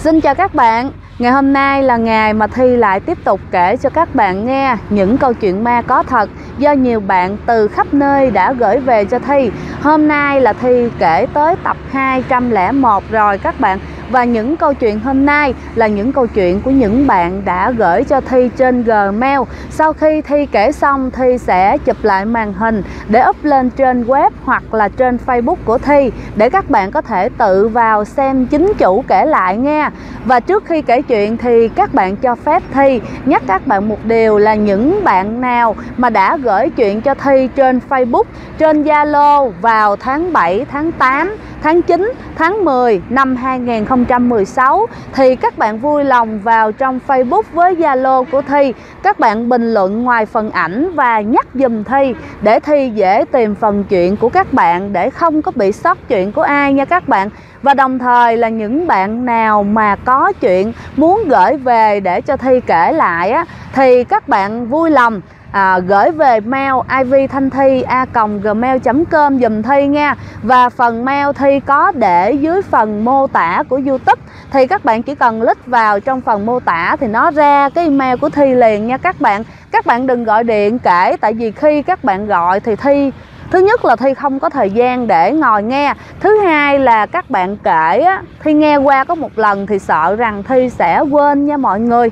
Xin chào các bạn. Ngày hôm nay là ngày mà Thi lại tiếp tục kể cho các bạn nghe những câu chuyện ma có thật do nhiều bạn từ khắp nơi đã gửi về cho Thi. Hôm nay là Thi kể tới tập 201 rồi các bạn. Và những câu chuyện hôm nay là những câu chuyện của những bạn đã gửi cho Thi trên Gmail. Sau khi Thi kể xong, Thi sẽ chụp lại màn hình để up lên trên web hoặc là trên Facebook của Thi để các bạn có thể tự vào xem chính chủ kể lại nha. Và trước khi kể chuyện thì các bạn cho phép Thi nhắc các bạn một điều là những bạn nào mà đã gửi chuyện cho Thi trên Facebook, trên Zalo vào tháng 7, tháng 8, tháng 9, tháng 10 năm 2016 thì các bạn vui lòng vào trong Facebook với Zalo của Thi. Các bạn bình luận ngoài phần ảnh và nhắc giùm Thi để Thi dễ tìm phần chuyện của các bạn để không có bị sót chuyện của ai nha các bạn. Và đồng thời là những bạn nào mà có chuyện muốn gửi về để cho Thi kể lại á, thì các bạn vui lòng gửi về mail ivthanhthi@gmail.com dùm Thi nha. Và phần mail Thi có để dưới phần mô tả của YouTube, thì các bạn chỉ cần click vào trong phần mô tả thì nó ra cái email của Thi liền nha các bạn. Các bạn đừng gọi điện kể, tại vì khi các bạn gọi thì Thi, thứ nhất là Thi không có thời gian để ngồi nghe. Thứ hai là các bạn kể á, Thi nghe qua có một lần thì sợ rằng Thi sẽ quên nha mọi người.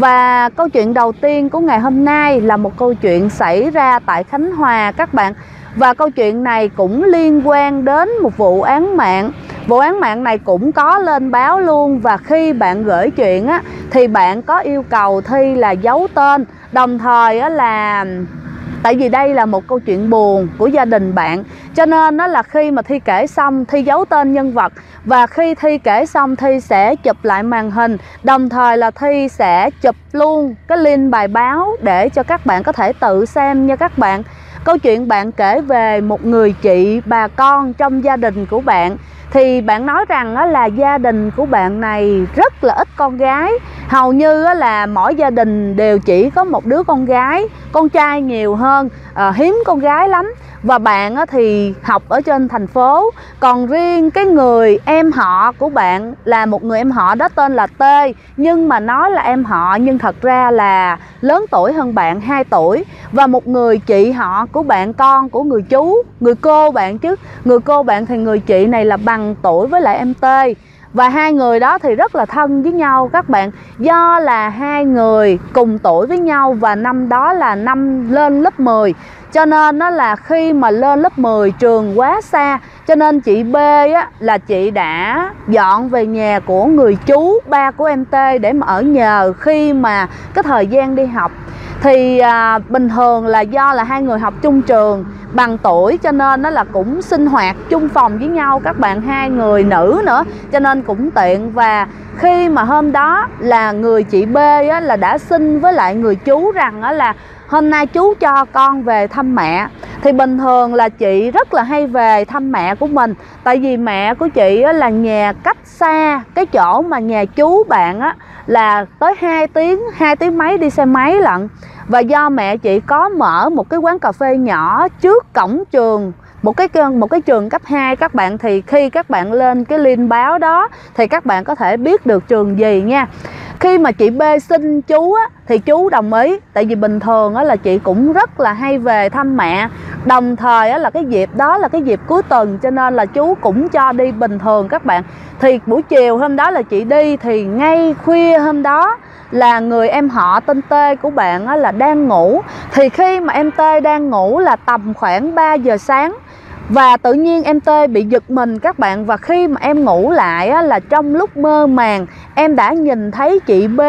Và câu chuyện đầu tiên của ngày hôm nay là một câu chuyện xảy ra tại Khánh Hòa các bạn. Và câu chuyện này cũng liên quan đến một vụ án mạng. Vụ án mạng này cũng có lên báo luôn. Và khi bạn gửi chuyện á, thì bạn có yêu cầu Thi là giấu tên. Đồng thời á, là tại vì đây là một câu chuyện buồn của gia đình bạn, cho nên đó là khi mà Thi kể xong Thi giấu tên nhân vật. Và khi Thi kể xong Thi sẽ chụp lại màn hình, đồng thời là Thi sẽ chụp luôn cái link bài báo để cho các bạn có thể tự xem nha các bạn. Câu chuyện bạn kể về một người chị bà con trong gia đình của bạn. Thì bạn nói rằng là gia đình của bạn này rất là ít con gái. Hầu như là mỗi gia đình đều chỉ có một đứa con gái, con trai nhiều hơn, hiếm con gái lắm. Và bạn thì học ở trên thành phố. Còn riêng cái người em họ của bạn là một người em họ đó tên là T. Nhưng mà nói là em họ nhưng thật ra là lớn tuổi hơn bạn 2 tuổi. Và một người chị họ của bạn, con của người chú, người cô bạn chứ. Người cô bạn thì người chị này là bằng tuổi với lại em T. Và hai người đó thì rất là thân với nhau các bạn. Do là hai người cùng tuổi với nhau và năm đó là năm lên lớp 10. Cho nên đó là khi mà lên lớp 10 trường quá xa, cho nên chị B á, là chị đã dọn về nhà của người chú ba của em T để mà ở nhờ khi mà cái thời gian đi học. Thì bình thường là do là hai người học chung trường bằng tuổi, cho nên nó là cũng sinh hoạt chung phòng với nhau các bạn, hai người nữ nữa cho nên cũng tiện. Và khi mà hôm đó là người chị B á, là đã xin với lại người chú rằng á, là hôm nay chú cho con về thăm mẹ. Thì bình thường là chị rất là hay về thăm mẹ của mình. Tại vì mẹ của chị á, là nhà cách xa cái chỗ mà nhà chú bạn á, là tới 2 tiếng mấy đi xe máy lận. Và do mẹ chị có mở một cái quán cà phê nhỏ trước cổng trường, một cái trường cấp 2 các bạn. Thì khi các bạn lên cái link báo đó thì các bạn có thể biết được trường gì nha. Khi mà chị B xin chú á, thì chú đồng ý. Tại vì bình thường á, là chị cũng rất là hay về thăm mẹ. Đồng thời á, là cái dịp đó là cái dịp cuối tuần, cho nên là chú cũng cho đi bình thường các bạn. Thì buổi chiều hôm đó là chị đi, thì ngay khuya hôm đó là người em họ tên T của bạn á, là đang ngủ. Thì khi mà em T đang ngủ là tầm khoảng 3 giờ sáng. Và tự nhiên em T bị giật mình các bạn. Và khi mà em ngủ lại á, là trong lúc mơ màng em đã nhìn thấy chị B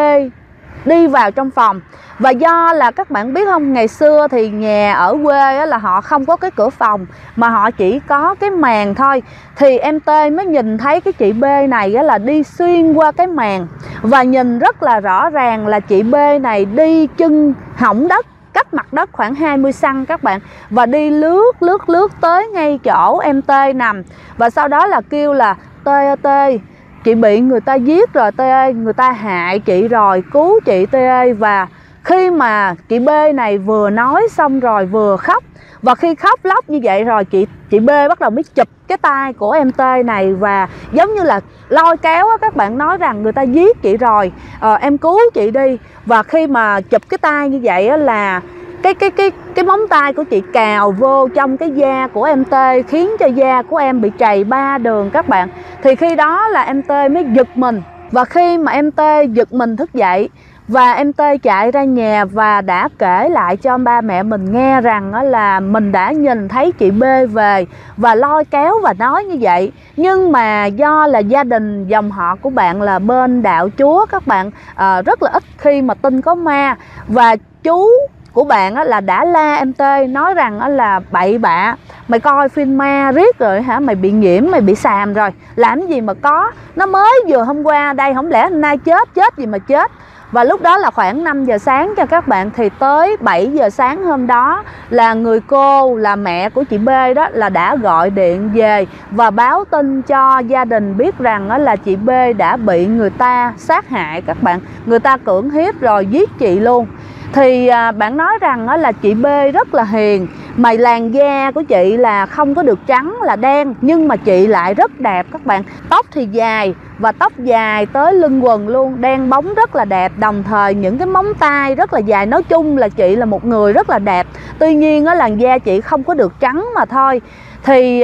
đi vào trong phòng. Và do là các bạn biết không, ngày xưa thì nhà ở quê á, là họ không có cái cửa phòng mà họ chỉ có cái màn thôi. Thì em T mới nhìn thấy cái chị B này á, là đi xuyên qua cái màn. Và nhìn rất là rõ ràng là chị B này đi chân hõng đất, cách mặt đất khoảng 20 cm các bạn. Và đi lướt tới ngay chỗ em T nằm. Và sau đó là kêu là T ơi T, chị bị người ta giết rồi T ơi, người ta hại chị rồi, cứu chị T ơi. Và khi mà chị B này vừa nói xong rồi vừa khóc, và khi khóc lóc như vậy rồi chị B bắt đầu mới chụp cái tay của em T này và giống như là lôi kéo á, các bạn nói rằng người ta giết chị rồi, em cứu chị đi. Và khi mà chụp cái tay như vậy á, là cái móng tay của chị cào vô trong cái da của em T, khiến cho da của em bị trầy 3 đường các bạn. Thì khi đó là em T mới giật mình, và khi mà em T giật mình thức dậy và em T chạy ra nhà và đã kể lại cho ba mẹ mình nghe rằng là mình đã nhìn thấy chị B về và lôi kéo và nói như vậy. Nhưng mà do là gia đình dòng họ của bạn là bên đạo Chúa, các bạn rất là ít khi mà tin có ma, và chú của bạn là đã la em T nói rằng là bậy bạ, mày coi phim ma riết rồi hả, mày bị nhiễm, mày bị xàm rồi, làm gì mà có, nó mới vừa hôm qua đây, không lẽ hôm nay chết gì mà chết. Và lúc đó là khoảng 5 giờ sáng cho các bạn, thì tới 7 giờ sáng hôm đó là người cô là mẹ của chị B đó là đã gọi điện về và báo tin cho gia đình biết rằng là chị B đã bị người ta sát hại các bạn, người ta cưỡng hiếp rồi giết chị luôn. Thì bạn nói rằng là chị B rất là hiền, mà làn da của chị là không có được trắng, là đen, nhưng mà chị lại rất đẹp các bạn. Tóc thì dài, và tóc dài tới lưng quần luôn, đen bóng rất là đẹp. Đồng thời những cái móng tay rất là dài. Nói chung là chị là một người rất là đẹp. Tuy nhiên làn da chị không có được trắng mà thôi. Thì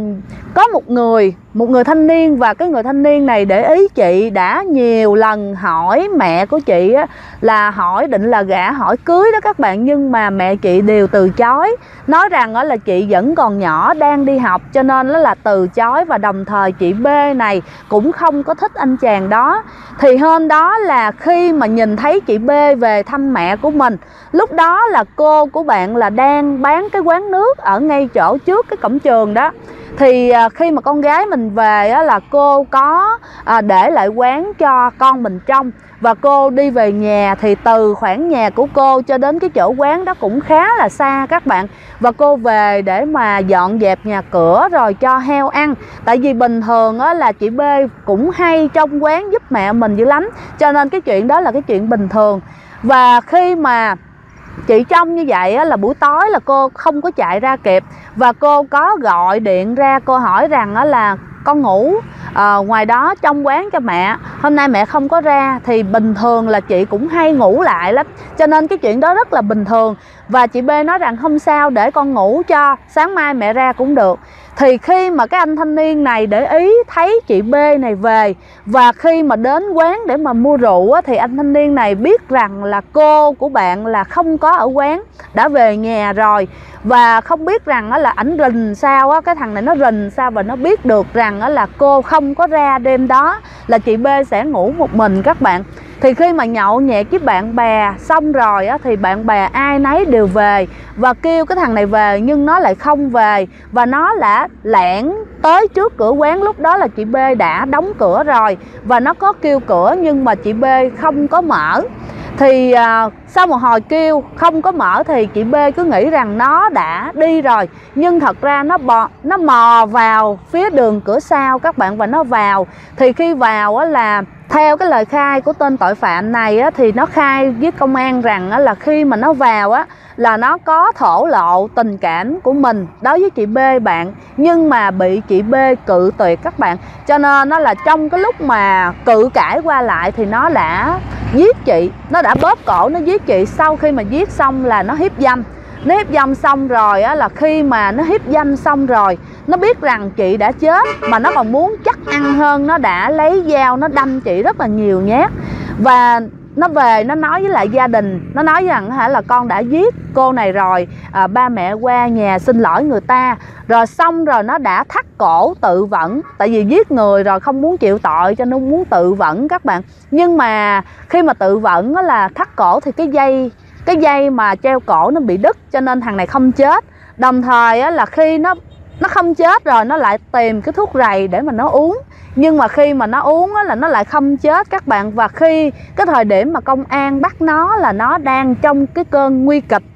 có một người thanh niên, và cái người thanh niên này để ý chị đã nhiều lần hỏi mẹ của chị là hỏi định là gả hỏi cưới đó các bạn, nhưng mà mẹ chị đều từ chối, nói rằng là chị vẫn còn nhỏ đang đi học, cho nên là từ chối. Và đồng thời chị B này cũng không có thích anh chàng đó. Thì hôm đó là khi mà nhìn thấy chị B về thăm mẹ của mình, lúc đó là cô của bạn là đang bán cái quán nước ở ngay chỗ trước cái cổng trường đó. Thì khi mà con gái mình về là cô có để lại quán cho con mình trông, và cô đi về nhà thì từ khoảng nhà của cô cho đến cái chỗ quán đó cũng khá là xa các bạn. Và cô về để mà dọn dẹp nhà cửa rồi cho heo ăn. Tại vì bình thường là chị B cũng hay trong quán giúp mẹ mình dữ lắm, cho nên cái chuyện đó là cái chuyện bình thường. Và khi mà chị trông như vậy là buổi tối là cô không có chạy ra kịp, và cô có gọi điện ra, cô hỏi rằng là con ngủ ngoài đó trong quán cho mẹ, hôm nay mẹ không có ra. Thì bình thường là chị cũng hay ngủ lại lắm, cho nên cái chuyện đó rất là bình thường. Và chị B nói rằng không sao, để con ngủ cho, sáng mai mẹ ra cũng được. Thì khi mà cái anh thanh niên này để ý thấy chị B này về, và khi mà đến quán để mà mua rượu thì anh thanh niên này biết rằng là cô của bạn là không có ở quán, đã về nhà rồi. Và không biết rằng là ảnh rình sao, cái thằng này nó rình sao và nó biết được rằng là cô không có ra đêm đó, là chị B sẽ ngủ một mình các bạn. Thì khi mà nhậu nhẹt với bạn bè xong rồi thì bạn bè ai nấy đều về và kêu cái thằng này về, nhưng nó lại không về, và nó đã lẻn tới trước cửa quán. Lúc đó là chị B đã đóng cửa rồi, và nó có kêu cửa nhưng mà chị B không có mở. Thì sau một hồi kêu không có mở thì chị B cứ nghĩ rằng nó đã đi rồi, nhưng thật ra nó mò vào phía đường cửa sau các bạn, và nó vào. Thì khi vào là theo cái lời khai của tên tội phạm này thì nó khai với công an rằng là khi mà nó vào là nó có thổ lộ tình cảm của mình đối với chị B bạn, nhưng mà bị chị B cự tuyệt các bạn. Cho nên nó là trong cái lúc mà cự cãi qua lại thì nó đã giết chị, nó đã bóp cổ nó giết chị. Sau khi mà giết xong là nó hiếp dâm. Nó hiếp dâm xong rồi là khi mà nó hiếp dâm xong rồi, nó biết rằng chị đã chết mà nó còn muốn chắc ăn hơn, nó đã lấy dao nó đâm chị rất là nhiều nhát. Và nó về nó nói với lại gia đình, nó nói rằng là con đã giết cô này rồi, ba mẹ qua nhà xin lỗi người ta. Rồi xong rồi nó đã thắt cổ tự vẫn, tại vì giết người rồi không muốn chịu tội cho nên muốn tự vẫn các bạn. Nhưng mà khi mà tự vẫn là thắt cổ thì cái dây mà treo cổ nó bị đứt, cho nên thằng này không chết. Đồng thời là khi nó không chết rồi, nó lại tìm cái thuốc rầy để mà nó uống. Nhưng mà khi mà nó uống là nó lại không chết các bạn. Và khi cái thời điểm mà công an bắt nó là nó đang trong cái cơn nguy kịch,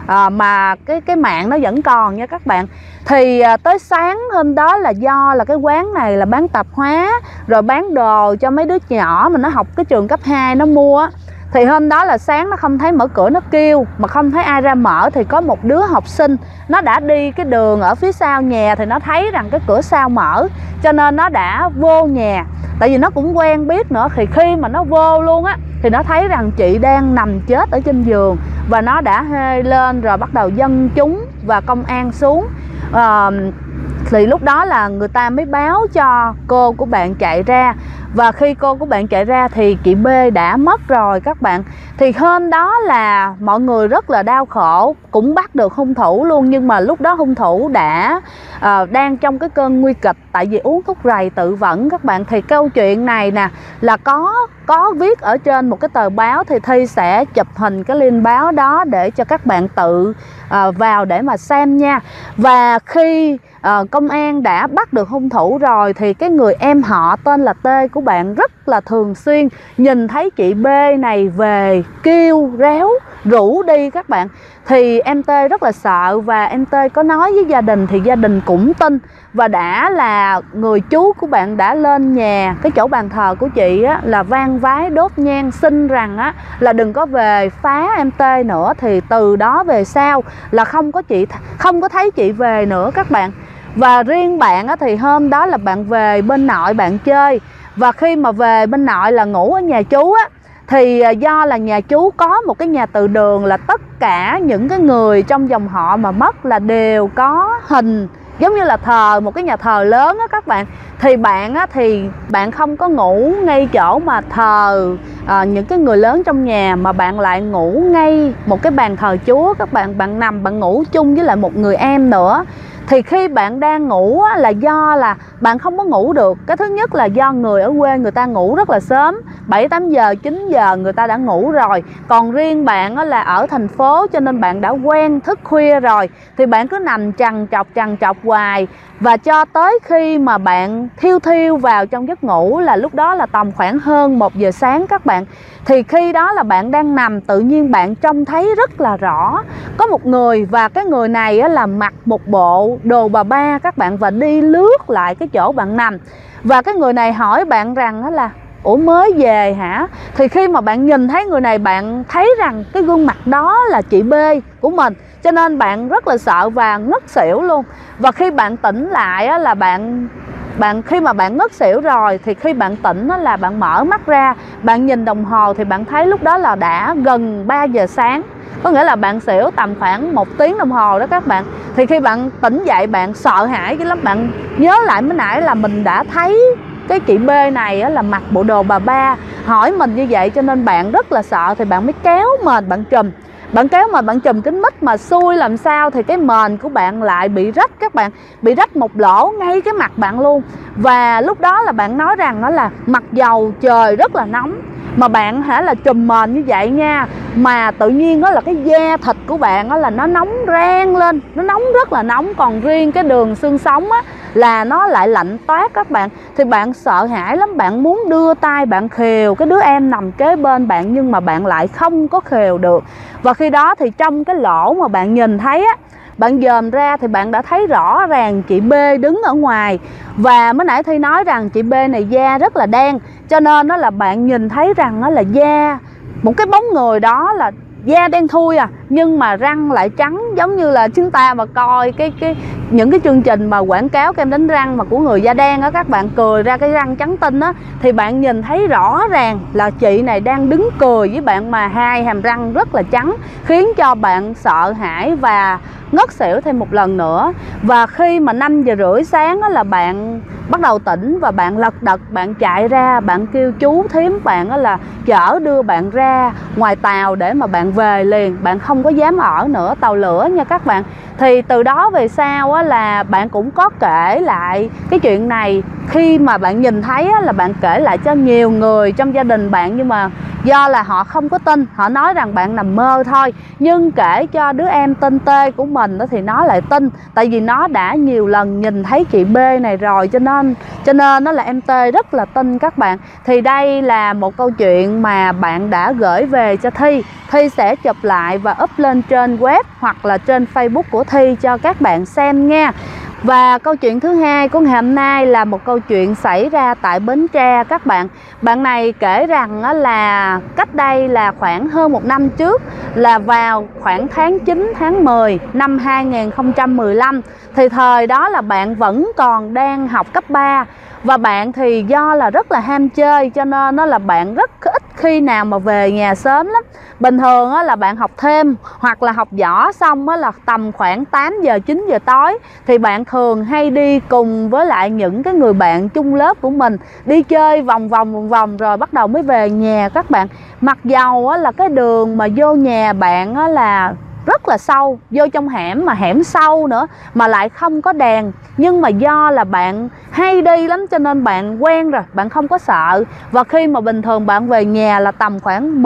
mà cái mạng nó vẫn còn nha các bạn. Thì tới sáng hôm đó là do là cái quán này là bán tạp hóa, rồi bán đồ cho mấy đứa nhỏ mà nó học cái trường cấp 2 nó mua. Thì hôm đó là sáng nó không thấy mở cửa, nó kêu mà không thấy ai ra mở, thì có một đứa học sinh nó đã đi cái đường ở phía sau nhà, thì nó thấy rằng cái cửa sau mở, cho nên nó đã vô nhà. Tại vì nó cũng quen biết nữa, thì khi mà nó vô luôn á thì nó thấy rằng chị đang nằm chết ở trên giường, và nó đã hê lên rồi bắt đầu dân chúng và công an xuống. Thì lúc đó là người ta mới báo cho cô của bạn chạy ra, và khi cô của bạn chạy ra thì chị B đã mất rồi các bạn. Thì hôm đó là mọi người rất là đau khổ, cũng bắt được hung thủ luôn, nhưng mà lúc đó hung thủ đã đang trong cái cơn nguy kịch, tại vì uống thuốc rầy tự vẫn các bạn. Thì câu chuyện này nè là có viết ở trên một cái tờ báo, thì Thi sẽ chụp hình cái link báo đó để cho các bạn tự vào để mà xem nha. Và khi công an đã bắt được hung thủ rồi, thì cái người em họ tên là T của bạn rất là thường xuyên nhìn thấy chị B này về kêu réo rủ đi các bạn. Thì em T rất là sợ, và em T có nói với gia đình thì gia đình cũng tin, và đã là người chú của bạn đã lên nhà cái chỗ bàn thờ của chị á, là vang vái đốt nhang xin rằng á là đừng có về phá em T nữa. Thì từ đó về sau là không có thấy chị về nữa các bạn. Và riêng bạn á, thì hôm đó là bạn về bên nội bạn chơi, và khi mà về bên nội là ngủ ở nhà chú á, thì do là nhà chú có một cái nhà từ đường, là tất cả những cái người trong dòng họ mà mất là đều có hình, giống như là thờ, một cái nhà thờ lớn á các bạn. Thì bạn á, thì bạn không có ngủ ngay chỗ mà thờ những cái người lớn trong nhà, mà bạn lại ngủ ngay một cái bàn thờ Chúa các bạn. Bạn nằm bạn ngủ chung với lại một người em nữa. Thì khi bạn đang ngủ á, là do là bạn không có ngủ được. Cái thứ nhất là do người ở quê người ta ngủ rất là sớm, 7-8 giờ, 9 giờ người ta đã ngủ rồi. Còn riêng bạn á, là ở thành phố, cho nên bạn đã quen thức khuya rồi. Thì bạn cứ nằm trằn trọc hoài. Và cho tới khi mà bạn thiêu vào trong giấc ngủ, là lúc đó là tầm khoảng hơn 1 giờ sáng các bạn. Thì khi đó là bạn đang nằm, tự nhiên bạn trông thấy rất là rõ có một người, và cái người này á, là mặc một bộ đồ bà ba các bạn, và đi lướt lại cái chỗ bạn nằm. Và cái người này hỏi bạn rằng đó là ủa mới về hả? Thì khi mà bạn nhìn thấy người này, bạn thấy rằng cái gương mặt đó là chị B của mình, cho nên bạn rất là sợ và ngất xỉu luôn. Và khi bạn tỉnh lại á, là bạn khi mà bạn ngất xỉu rồi, thì khi bạn tỉnh á, là bạn mở mắt ra, bạn nhìn đồng hồ thì bạn thấy lúc đó là đã gần 3 giờ sáng. Có nghĩa là bạn xỉu tầm khoảng 1 tiếng đồng hồ đó các bạn. Thì khi bạn tỉnh dậy, bạn sợ hãi cái lắm. Bạn nhớ lại mới nãy là mình đã thấy cái chị B này á, là mặc bộ đồ bà ba hỏi mình như vậy, cho nên bạn rất là sợ. Thì bạn mới kéo mền bạn trùm. Bạn kéo mà bạn trùm kính mít, mà xui làm sao thì cái mền của bạn lại bị rách các bạn, bị rách một lỗ ngay cái mặt bạn luôn. Và lúc đó là bạn nói rằng đó là mặc dầu trời rất là nóng, mà bạn hả là trùm mền như vậy nha, mà tự nhiên đó là cái da thịt của bạn đó là nó nóng rang lên, nó nóng rất là nóng. Còn riêng cái đường xương sống á là nó lại lạnh toát các bạn. Thì bạn sợ hãi lắm, bạn muốn đưa tay bạn khều cái đứa em nằm kế bên bạn, nhưng mà bạn lại không có khều được. Và khi đó thì trong cái lỗ mà bạn nhìn thấy á, bạn dòm ra thì bạn đã thấy rõ ràng chị B đứng ở ngoài. Và mới nãy Thi nói rằng chị B này da rất là đen, cho nên đó là bạn nhìn thấy rằng đó là da, một cái bóng người đó là da đen thui nhưng mà răng lại trắng, giống như là chúng ta mà coi những cái chương trình mà quảng cáo kem đánh răng mà của người da đen á, các bạn cười ra cái răng trắng tinh á, thì bạn nhìn thấy rõ ràng là chị này đang đứng cười với bạn, mà hai hàm răng rất là trắng, khiến cho bạn sợ hãi và ngất xỉu thêm một lần nữa. Và khi mà 5 giờ rưỡi sáng á, là bạn bắt đầu tỉnh, và bạn lật đật bạn chạy ra, bạn kêu chú thím bạn á, là chở đưa bạn ra ngoài tàu để mà bạn về liền. Bạn không có dám ở nữa, tàu lửa nha các bạn. Thì từ đó về sau á, là bạn cũng có kể lại cái chuyện này. Khi mà bạn nhìn thấy á, là bạn kể lại cho nhiều người trong gia đình bạn, nhưng mà do là họ không có tin, họ nói rằng bạn nằm mơ thôi. Nhưng kể cho đứa em tên T của mình đó thì nó lại tin, tại vì nó đã nhiều lần nhìn thấy chị B này rồi, cho nên nó là em T rất là tin các bạn. Thì đây là một câu chuyện mà bạn đã gửi về cho Thi. Thi sẽ chụp lại và up lên trên web hoặc là trên Facebook của Thi cho các bạn xem nha. Và câu chuyện thứ hai của ngày hôm nay là một câu chuyện xảy ra tại Bến Tre các bạn. Bạn này kể rằng là cách đây là khoảng hơn 1 năm trước, là vào khoảng tháng 9, tháng 10 năm 2015. Thì thời đó là bạn vẫn còn đang học cấp 3. Và bạn thì do là rất là ham chơi cho nên là bạn rất ít khi nào mà về nhà sớm lắm. Bình thường là bạn học thêm hoặc là học võ xong là tầm khoảng 8 giờ 9 giờ tối thì bạn thường hay đi cùng với lại những cái người bạn chung lớp của mình đi chơi vòng vòng rồi bắt đầu mới về nhà các bạn. Mặc dầu là cái đường mà vô nhà bạn là rất là sâu, vô trong hẻm mà hẻm sâu nữa mà lại không có đèn, nhưng mà do là bạn hay đi lắm cho nên bạn quen rồi, bạn không có sợ. Và khi mà bình thường bạn về nhà là tầm khoảng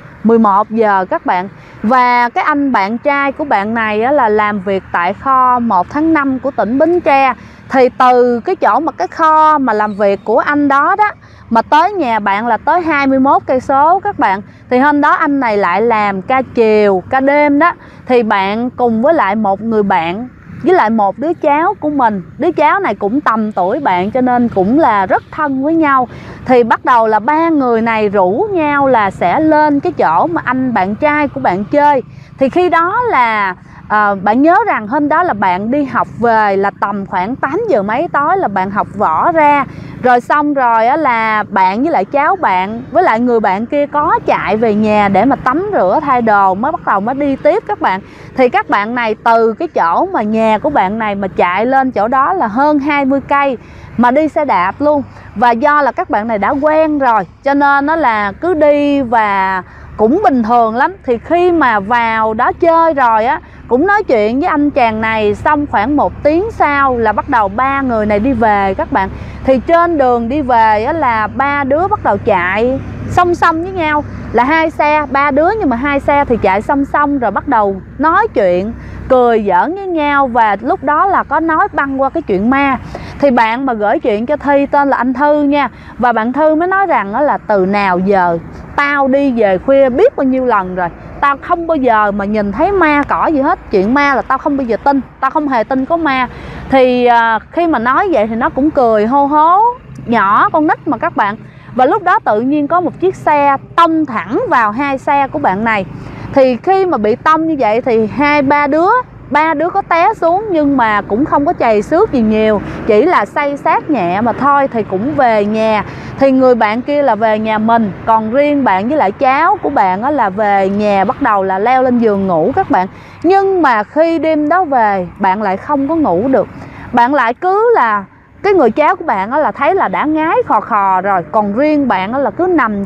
11 giờ các bạn. Và cái anh bạn trai của bạn này là làm việc tại kho 1 tháng 5 của tỉnh Bến Tre. Thì từ cái chỗ mà cái kho mà làm việc của anh đó mà tới nhà bạn là tới 21 cây số các bạn. Thì hôm đó anh này lại làm ca chiều, ca đêm đó. Thì bạn cùng với lại một người bạn với lại một đứa cháu của mình. Đứa cháu này cũng tầm tuổi bạn cho nên cũng là rất thân với nhau. Thì bắt đầu là 3 người này rủ nhau là sẽ lên cái chỗ mà anh bạn trai của bạn chơi. Thì khi đó là bạn nhớ rằng hôm đó là bạn đi học về là tầm khoảng 8 giờ mấy tối là bạn học võ ra. Rồi xong rồi là bạn với lại cháu bạn với lại người bạn kia có chạy về nhà để mà tắm rửa thay đồ mới bắt đầu mới đi tiếp các bạn. Thì các bạn này từ cái chỗ mà nhà của bạn này mà chạy lên chỗ đó là hơn 20 cây mà đi xe đạp luôn. Và do là các bạn này đã quen rồi cho nên nó là cứ đi và cũng bình thường lắm. Thì khi mà vào đó chơi rồi cũng nói chuyện với anh chàng này, xong khoảng 1 tiếng sau là bắt đầu 3 người này đi về các bạn. Thì trên đường đi về là 3 đứa bắt đầu chạy song song với nhau, là 2 xe, 3 đứa nhưng mà 2 xe thì chạy song song rồi bắt đầu nói chuyện cười giỡn với nhau. Và lúc đó là có nói băng qua cái chuyện ma. Thì bạn mà gửi chuyện cho Thi tên là anh Thư nha. Và bạn Thư mới nói rằng là từ nào giờ tao đi về khuya biết bao nhiêu lần rồi, tao không bao giờ mà nhìn thấy ma cỏ gì hết. Chuyện ma là tao không bao giờ tin, tao không hề tin có ma. Thì khi mà nói vậy thì nó cũng cười hô hố, nhỏ con nít mà các bạn. Và lúc đó tự nhiên có một chiếc xe tông thẳng vào 2 xe của bạn này. Thì khi mà bị tông như vậy thì ba đứa có té xuống nhưng mà cũng không có chày xước gì nhiều, chỉ là xây xát nhẹ mà thôi. Thì cũng về nhà. Thì người bạn kia là về nhà mình, còn riêng bạn với lại cháu của bạn là về nhà bắt đầu là leo lên giường ngủ các bạn. Nhưng mà khi đêm đó về bạn lại không có ngủ được. Bạn lại cứ là cái người cháu của bạn là thấy là đã ngái khò khò rồi, còn riêng bạn là cứ nằm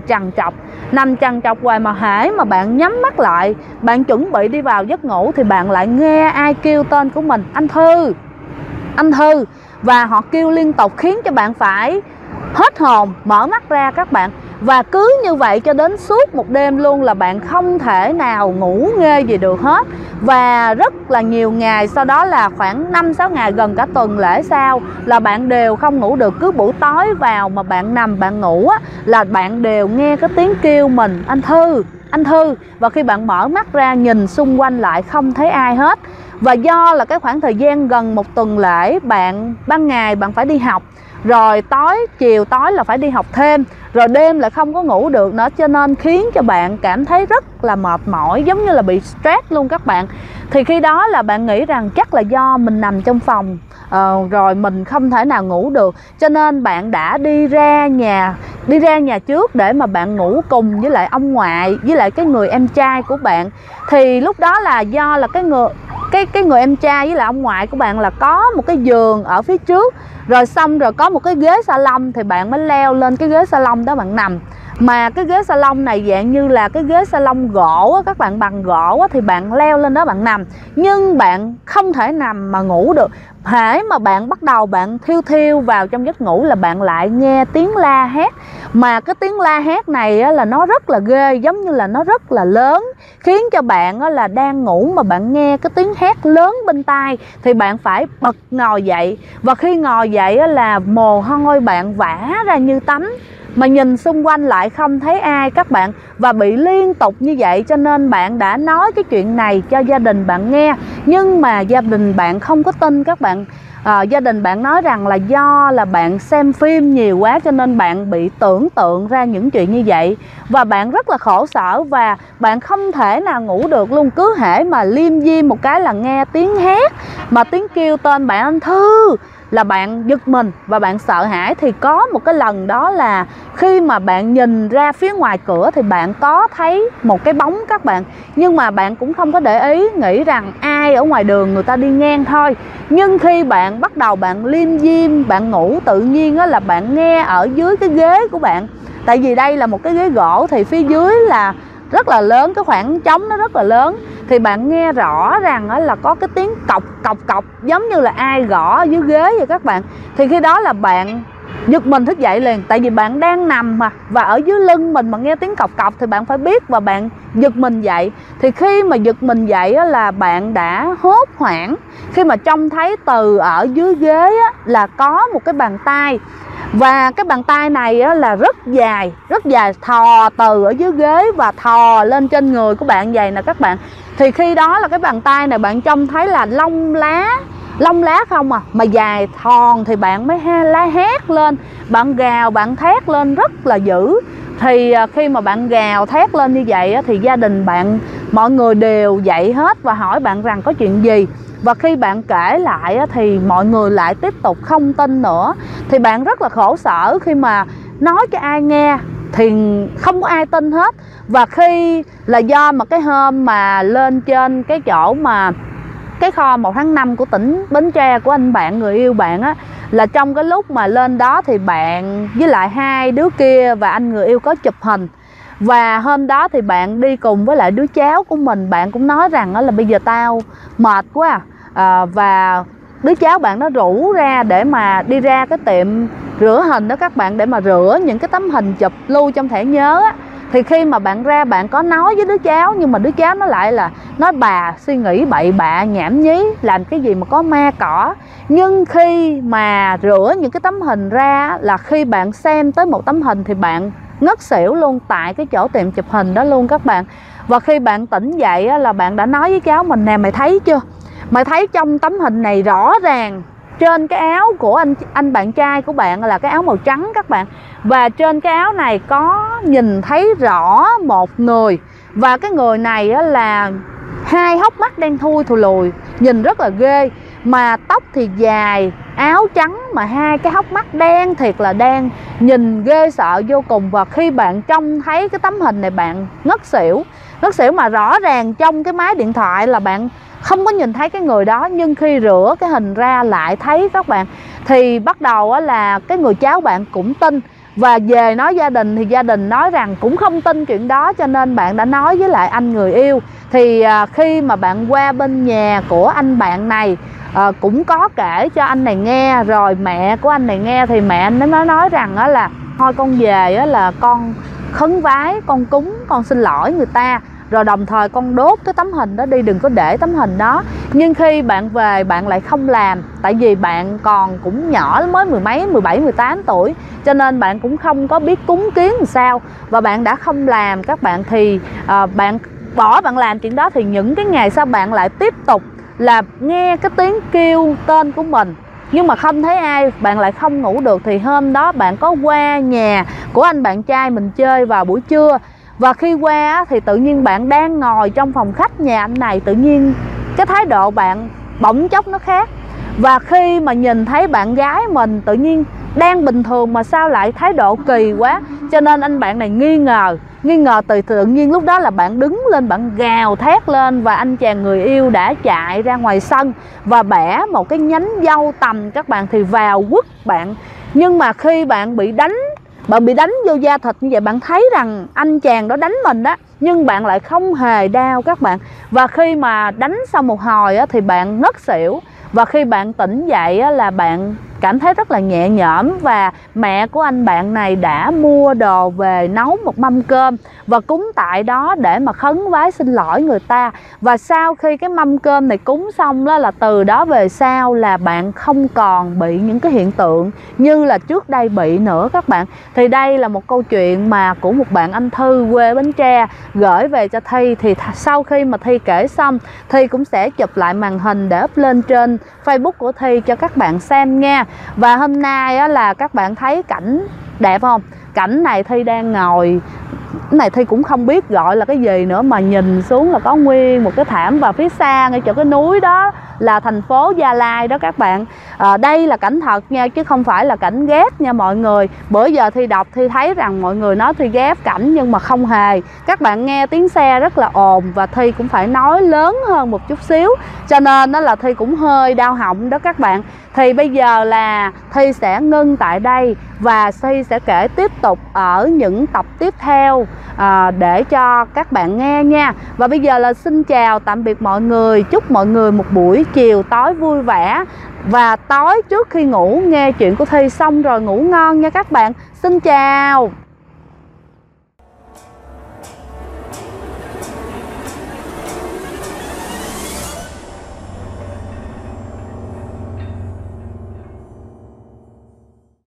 trằn trọc hoài. Mà hễ mà bạn nhắm mắt lại, bạn chuẩn bị đi vào giấc ngủ thì bạn lại nghe ai kêu tên của mình, anh Thư, anh Thư. Và họ kêu liên tục khiến cho bạn phải hết hồn mở mắt ra các bạn. Và cứ như vậy cho đến suốt một đêm luôn là bạn không thể nào ngủ nghê gì được hết. Và rất là nhiều ngày sau đó là khoảng 5-6 ngày, gần cả tuần lễ sau là bạn đều không ngủ được. Cứ buổi tối vào mà bạn nằm bạn ngủ là bạn đều nghe cái tiếng kêu mình, anh Thư, anh Thư. Và khi bạn mở mắt ra nhìn xung quanh lại không thấy ai hết. Và do là cái khoảng thời gian gần một tuần lễ, bạn ban ngày bạn phải đi học, rồi chiều tối là phải đi học thêm, rồi đêm lại không có ngủ được nữa, cho nên khiến cho bạn cảm thấy rất là mệt mỏi, giống như là bị stress luôn các bạn. Thì khi đó là bạn nghĩ rằng chắc là do mình nằm trong phòng rồi mình không thể nào ngủ được, cho nên bạn đã đi ra nhà trước để mà bạn ngủ cùng với lại ông ngoại với lại cái người em trai của bạn. Thì lúc đó là do là cái người em trai với lại ông ngoại của bạn là có một cái giường ở phía trước, rồi xong rồi có một cái ghế salon, thì bạn mới leo lên cái ghế salon đó bạn nằm. Mà cái ghế salon này dạng như là cái ghế salon gỗ các bạn, bằng gỗ thì bạn leo lên đó bạn nằm, nhưng bạn không thể nằm mà ngủ được. Hễ mà bạn bắt đầu bạn thiêu vào trong giấc ngủ là bạn lại nghe tiếng la hét. Mà cái tiếng la hét này là nó rất là ghê, giống như là nó rất là lớn, khiến cho bạn là đang ngủ mà bạn nghe cái tiếng hét lớn bên tai thì bạn phải bật ngồi dậy. Và khi ngồi dậy là mồ hôi bạn vã ra như tắm, mà nhìn xung quanh lại không thấy ai các bạn. Và bị liên tục như vậy cho nên bạn đã nói cái chuyện này cho gia đình bạn nghe, nhưng mà gia đình bạn không có tin các bạn. Gia đình bạn nói rằng là do là bạn xem phim nhiều quá cho nên bạn bị tưởng tượng ra những chuyện như vậy, và bạn rất là khổ sở và bạn không thể nào ngủ được luôn. Cứ hễ mà liêm diêm một cái là nghe tiếng hét mà tiếng kêu tên bạn anh Thư là bạn giật mình và bạn sợ hãi. Thì có một cái lần đó là khi mà bạn nhìn ra phía ngoài cửa thì bạn có thấy một cái bóng các bạn, nhưng mà bạn cũng không có để ý, nghĩ rằng ai ở ngoài đường người ta đi ngang thôi. Nhưng khi bạn bắt đầu bạn liêm diêm, bạn ngủ tự nhiên là bạn nghe ở dưới cái ghế của bạn, tại vì đây là một cái ghế gỗ thì phía dưới là rất là lớn, cái khoảng trống nó rất là lớn, thì bạn nghe rõ ràng là có cái tiếng cọc cọc cọc giống như là ai gõ ở dưới ghế vậy các bạn. Thì khi đó là bạn giật mình thức dậy liền, tại vì bạn đang nằm và ở dưới lưng mình mà nghe tiếng cọc cọc thì bạn phải biết và bạn giật mình dậy. Thì khi mà giật mình dậy là bạn đã hốt hoảng khi mà trông thấy từ ở dưới ghế là có một cái bàn tay, và cái bàn tay này là rất dài thò từ ở dưới ghế và thò lên trên người của bạn vậy nè các bạn. Thì khi đó là cái bàn tay này bạn trông thấy là lông lá không mà dài thòn, thì bạn mới hét lên, bạn gào bạn thét lên rất là dữ. Thì khi mà bạn gào thét lên như vậy thì gia đình bạn mọi người đều dậy hết và hỏi bạn rằng có chuyện gì. Và khi bạn kể lại thì mọi người lại tiếp tục không tin nữa. Thì bạn rất là khổ sở khi mà nói cho ai nghe thì không có ai tin hết. Và khi là do mà cái hôm mà lên trên cái chỗ mà cái kho 1 tháng 5 của tỉnh Bến Tre của anh bạn người yêu bạn là trong cái lúc mà lên đó thì bạn với lại 2 đứa kia và anh người yêu có chụp hình. Và hôm đó thì bạn đi cùng với lại đứa cháu của mình, bạn cũng nói rằng là bây giờ tao mệt quá và đứa cháu bạn nó rủ ra để mà đi ra cái tiệm rửa hình đó các bạn, để mà rửa những cái tấm hình chụp lưu trong thẻ nhớ Thì khi mà bạn ra bạn có nói với đứa cháu, nhưng mà đứa cháu nó lại là nói bà suy nghĩ bậy bạ nhảm nhí, làm cái gì mà có ma cỏ. Nhưng khi mà rửa những cái tấm hình ra là khi bạn xem tới một tấm hình thì bạn ngất xỉu luôn tại cái chỗ tiệm chụp hình đó luôn các bạn. Và khi bạn tỉnh dậy là bạn đã nói với cháu mình nè, mày thấy chưa, mày thấy trong tấm hình này rõ ràng trên cái áo của anh bạn trai của bạn là cái áo màu trắng các bạn, và trên cái áo này có nhìn thấy rõ một người, và cái người này là 2 hốc mắt đen thui thù lùi, nhìn rất là ghê, mà tóc thì dài, áo trắng mà 2 cái hốc mắt đen thiệt là đen, nhìn ghê sợ vô cùng. Và khi bạn trông thấy cái tấm hình này bạn ngất xỉu mà rõ ràng trong cái máy điện thoại là bạn không có nhìn thấy cái người đó, nhưng khi rửa cái hình ra lại thấy các bạn. Thì bắt đầu là cái người cháu bạn cũng tin, và về nói gia đình thì gia đình nói rằng cũng không tin chuyện đó, cho nên bạn đã nói với lại anh người yêu. Thì khi mà bạn qua bên nhà của anh bạn này cũng có kể cho anh này nghe, rồi mẹ của anh này nghe, thì mẹ anh nó nói rằng là thôi con về là con khấn vái, con cúng, con xin lỗi người ta, rồi đồng thời con đốt cái tấm hình đó đi, đừng có để tấm hình đó. Nhưng khi bạn về bạn lại không làm, tại vì bạn còn cũng nhỏ, mới 17, 18 tuổi, cho nên bạn cũng không có biết cúng kiến làm sao, và bạn đã không làm các bạn. Thì bạn bạn làm chuyện đó, thì những cái ngày sau bạn lại tiếp tục là nghe cái tiếng kêu tên của mình nhưng mà không thấy ai, bạn lại không ngủ được. Thì hôm đó bạn có qua nhà của anh bạn trai mình chơi vào buổi trưa, và khi qua thì tự nhiên bạn đang ngồi trong phòng khách nhà anh này, tự nhiên cái thái độ bạn bỗng chốc nó khác. Và khi mà nhìn thấy bạn gái mình tự nhiên đang bình thường mà sao lại thái độ kỳ quá, cho nên anh bạn này nghi ngờ tự nhiên lúc đó là bạn đứng lên, bạn gào thét lên, và anh chàng người yêu đã chạy ra ngoài sân và bẻ một cái nhánh dâu tằm các bạn, thì vào quất bạn. Nhưng mà khi bạn bị đánh vô da thịt như vậy, bạn thấy rằng anh chàng đó đánh mình đó, nhưng bạn lại không hề đau các bạn. Và khi mà đánh xong một hồi thì bạn ngất xỉu, và khi bạn tỉnh dậy là bạn cảm thấy rất là nhẹ nhõm. Và mẹ của anh bạn này đã mua đồ về nấu một mâm cơm và cúng tại đó để mà khấn vái xin lỗi người ta. Và sau khi cái mâm cơm này cúng xong đó, là từ đó về sau là bạn không còn bị những cái hiện tượng như là trước đây bị nữa các bạn. Thì đây là một câu chuyện mà của một bạn anh Thư quê Bến Tre gửi về cho Thi. Thì sau khi mà Thi kể xong, Thi cũng sẽ chụp lại màn hình để up lên trên Facebook của Thi cho các bạn xem nha. Và hôm nay á, là các bạn thấy cảnh đẹp không? Cảnh này Thi đang ngồi, cái này Thi cũng không biết gọi là cái gì nữa, mà nhìn xuống là có nguyên một cái thảm, và phía xa ngay chỗ cái núi đó là thành phố Gia Lai đó các bạn. Đây là cảnh thật nha, chứ không phải là cảnh ghép nha mọi người. Bữa giờ Thi đọc Thi thấy rằng mọi người nói Thi ghép cảnh, nhưng mà không hề. Các bạn nghe tiếng xe rất là ồn và Thi cũng phải nói lớn hơn một chút xíu, cho nên đó là Thi cũng hơi đau họng đó các bạn. Thì bây giờ là Thi sẽ ngưng tại đây và Thi sẽ kể tiếp tục ở những tập tiếp theo để cho các bạn nghe nha. Và bây giờ là xin chào tạm biệt mọi người, chúc mọi người một buổi chiều tối vui vẻ, và tối trước khi ngủ nghe chuyện của Thi xong rồi ngủ ngon nha các bạn. Xin chào.